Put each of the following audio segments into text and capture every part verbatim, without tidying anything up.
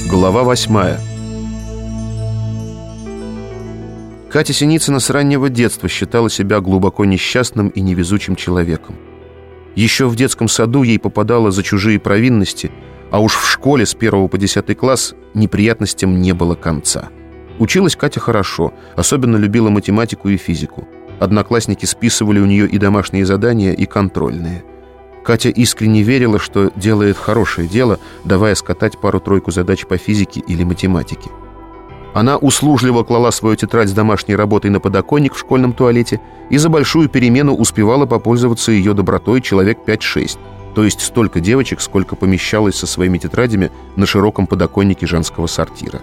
Глава восьмая. Катя Синицына с раннего детства считала себя глубоко несчастным и невезучим человеком. Еще в детском саду ей попадало за чужие провинности, а уж в школе с первого по десятый класс неприятностям не было конца. Училась Катя хорошо, особенно любила математику и физику. Одноклассники списывали у нее и домашние задания, и контрольные. Катя искренне верила, что делает хорошее дело, давая скатать пару-тройку задач по физике или математике. Она услужливо клала свою тетрадь с домашней работой на подоконник в школьном туалете и за большую перемену успевала попользоваться ее добротой человек пять-шесть, то есть столько девочек, сколько помещалось со своими тетрадями на широком подоконнике женского сортира.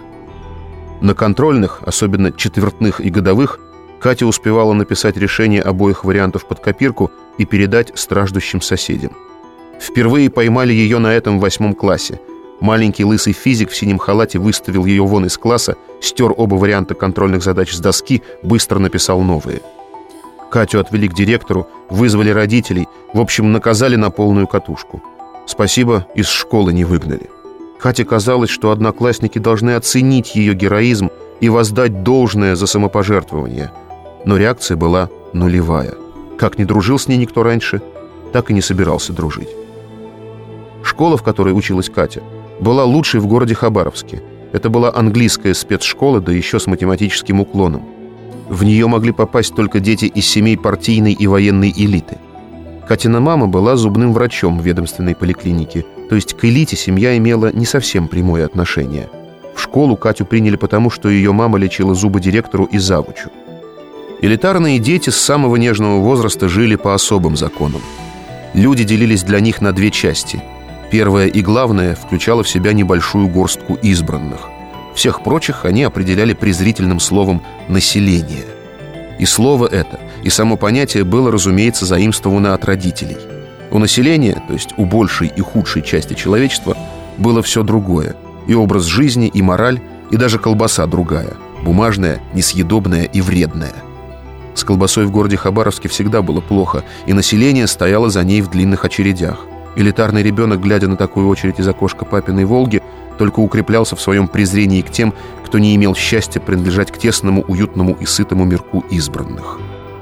На контрольных, особенно четвертных и годовых, Катя успевала написать решение обоих вариантов под копирку и передать страждущим соседям. Впервые поймали ее на этом в восьмом классе. Маленький лысый физик в синем халате выставил ее вон из класса, стер оба варианта контрольных задач с доски, быстро написал новые. Катю отвели к директору, вызвали родителей, в общем, наказали на полную катушку. Спасибо, из школы не выгнали. Кате казалось, что одноклассники должны оценить ее героизм и воздать должное за самопожертвование. Но реакция была нулевая. Как не дружил с ней никто раньше, так и не собирался дружить. Школа, в которой училась Катя, была лучшей в городе Хабаровске. Это была английская спецшкола, да еще с математическим уклоном. В нее могли попасть только дети из семей партийной и военной элиты. Катина мама была зубным врачом в ведомственной поликлинике, то есть к элите семья имела не совсем прямое отношение. В школу Катю приняли потому, что ее мама лечила зубы директору и завучу. Элитарные дети с самого нежного возраста жили по особым законам. Люди делились для них на две части. Первая и главная включала в себя небольшую горстку избранных. Всех прочих они определяли презрительным словом «население». И слово это, и само понятие было, разумеется, заимствовано от родителей. У населения, то есть у большей и худшей части человечества, было все другое. И образ жизни, и мораль, и даже колбаса другая. Бумажная, несъедобная и вредная. С колбасой в городе Хабаровске всегда было плохо, и население стояло за ней в длинных очередях. Элитарный ребенок, глядя на такую очередь из окошка папиной «Волги», только укреплялся в своем презрении к тем, кто не имел счастья принадлежать к тесному, уютному и сытому мирку избранных.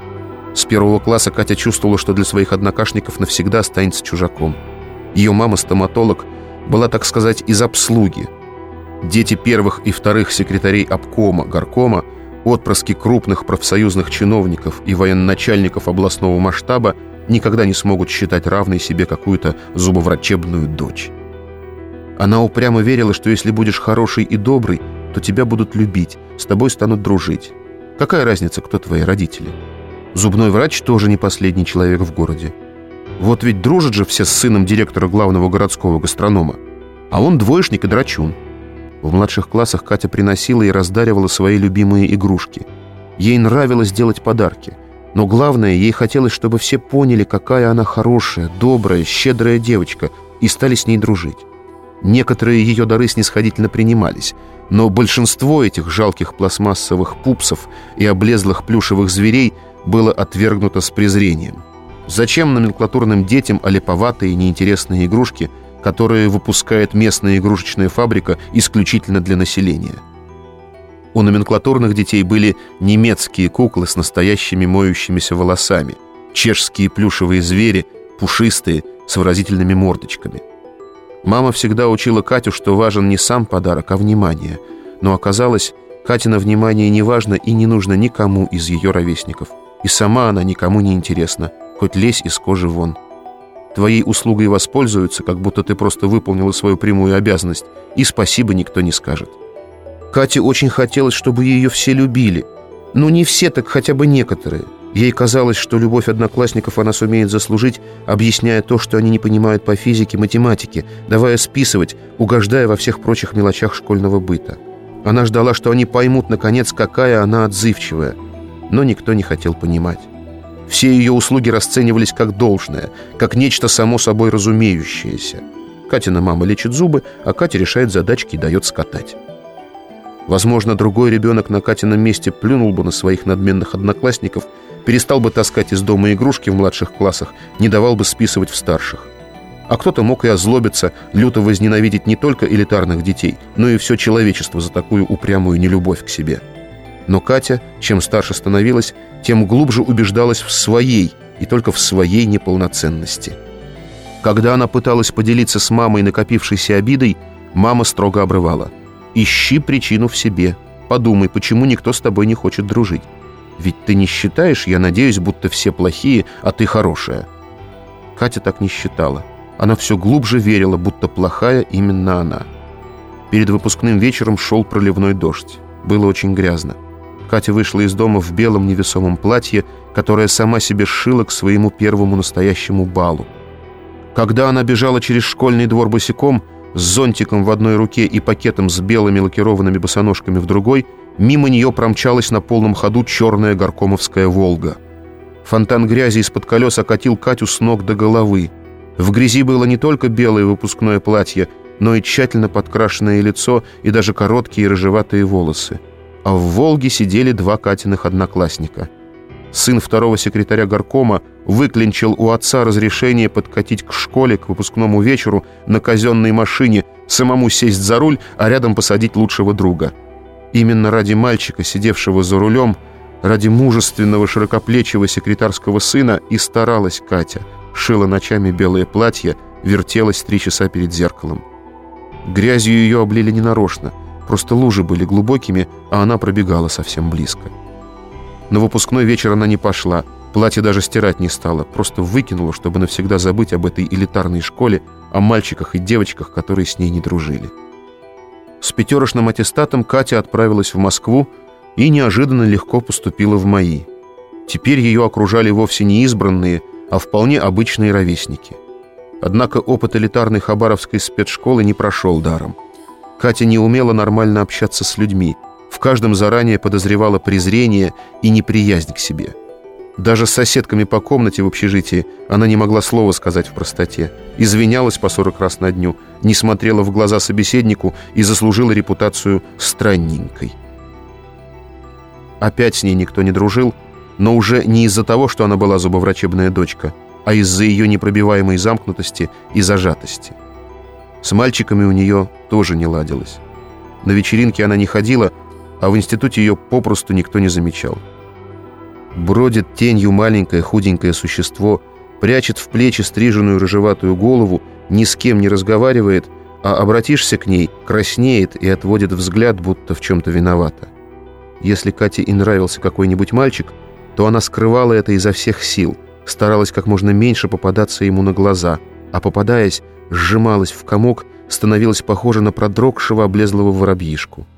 С первого класса Катя чувствовала, что для своих однокашников навсегда останется чужаком. Ее мама-стоматолог была, так сказать, из обслуги. Дети первых и вторых секретарей обкома, горкома, отпрыски крупных профсоюзных чиновников и военачальников областного масштаба никогда не смогут считать равной себе какую-то зубоврачебную дочь. Она упрямо верила, что если будешь хороший и добрый, то тебя будут любить, с тобой станут дружить. Какая разница, кто твои родители? Зубной врач тоже не последний человек в городе. Вот ведь дружат же все с сыном директора главного городского гастронома, а он двоечник и драчун. В младших классах Катя приносила и раздаривала свои любимые игрушки. Ей нравилось делать подарки, но главное, ей хотелось, чтобы все поняли, какая она хорошая, добрая, щедрая девочка, и стали с ней дружить. Некоторые ее дары снисходительно принимались, но большинство этих жалких пластмассовых пупсов и облезлых плюшевых зверей было отвергнуто с презрением. Зачем номенклатурным детям олиповатые неинтересные игрушки, которые выпускает местная игрушечная фабрика исключительно для населения? У номенклатурных детей были немецкие куклы с настоящими моющимися волосами, чешские плюшевые звери, пушистые, с выразительными мордочками. Мама всегда учила Катю, что важен не сам подарок, а внимание. Но оказалось, Катина внимание не важно и не нужно никому из ее ровесников. И сама она никому не интересна, хоть лезь из кожи вон. Твоей услугой воспользуются, как будто ты просто выполнила свою прямую обязанность, и спасибо никто не скажет. Кате очень хотелось, чтобы ее все любили. Но не все, так хотя бы некоторые. Ей казалось, что любовь одноклассников она сумеет заслужить, объясняя то, что они не понимают по физике, математике, давая списывать, угождая во всех прочих мелочах школьного быта. Она ждала, что они поймут, наконец, какая она отзывчивая. Но никто не хотел понимать. Все ее услуги расценивались как должное, как нечто само собой разумеющееся. Катина мама лечит зубы, а Катя решает задачки и дает скатать. Возможно, другой ребенок на Катином месте плюнул бы на своих надменных одноклассников, перестал бы таскать из дома игрушки в младших классах, не давал бы списывать в старших. А кто-то мог и озлобиться, люто возненавидеть не только элитарных детей, но и все человечество за такую упрямую нелюбовь к себе. Но Катя, чем старше становилась, тем глубже убеждалась в своей, и только в своей неполноценности. Когда она пыталась поделиться с мамой накопившейся обидой, мама строго обрывала: «Ищи причину в себе. Подумай, почему никто с тобой не хочет дружить. Ведь ты не считаешь, я надеюсь, будто все плохие, а ты хорошая». Катя так не считала. Она все глубже верила, будто плохая именно она. Перед выпускным вечером шел проливной дождь. Было очень грязно. Катя вышла из дома в белом невесомом платье, которое сама себе сшила к своему первому настоящему балу. Когда она бежала через школьный двор босиком, с зонтиком в одной руке и пакетом с белыми лакированными босоножками в другой, мимо нее промчалась на полном ходу черная горкомовская «Волга». Фонтан грязи из-под колес окатил Катю с ног до головы. В грязи было не только белое выпускное платье, но и тщательно подкрашенное лицо и даже короткие рыжеватые волосы. А в «Волге» сидели два Катиных одноклассника. Сын второго секретаря горкома выклинчил у отца разрешение подкатить к школе к выпускному вечеру на казенной машине, самому сесть за руль, а рядом посадить лучшего друга. Именно ради мальчика, сидевшего за рулем, ради мужественного широкоплечего секретарского сына и старалась Катя, шила ночами белое платье, вертелась три часа перед зеркалом. Грязью ее облили ненарочно, просто лужи были глубокими, а она пробегала совсем близко. На выпускной вечер она не пошла, платье даже стирать не стала, просто выкинула, чтобы навсегда забыть об этой элитарной школе, о мальчиках и девочках, которые с ней не дружили. С пятерочным аттестатом Катя отправилась в Москву и неожиданно легко поступила в МАИ. Теперь ее окружали вовсе не избранные, а вполне обычные ровесники. Однако опыт элитарной хабаровской спецшколы не прошел даром. Катя не умела нормально общаться с людьми, в каждом заранее подозревала презрение и неприязнь к себе. Даже с соседками по комнате в общежитии она не могла слова сказать в простоте, извинялась по сорок раз на дню, не смотрела в глаза собеседнику и заслужила репутацию странненькой. Опять с ней никто не дружил, но уже не из-за того, что она была зубоврачебная дочка, а из-за ее непробиваемой замкнутости и зажатости. С мальчиками у нее тоже не ладилось. На вечеринки она не ходила, а в институте ее попросту никто не замечал. Бродит тенью маленькое худенькое существо, прячет в плечи стриженную рыжеватую голову, ни с кем не разговаривает, а обратишься к ней, краснеет и отводит взгляд, будто в чем-то виновата. Если Кате и нравился какой-нибудь мальчик, то она скрывала это изо всех сил, старалась как можно меньше попадаться ему на глаза, а попадаясь, сжималась в комок, становилась похожа на продрогшего облезлого воробьишку.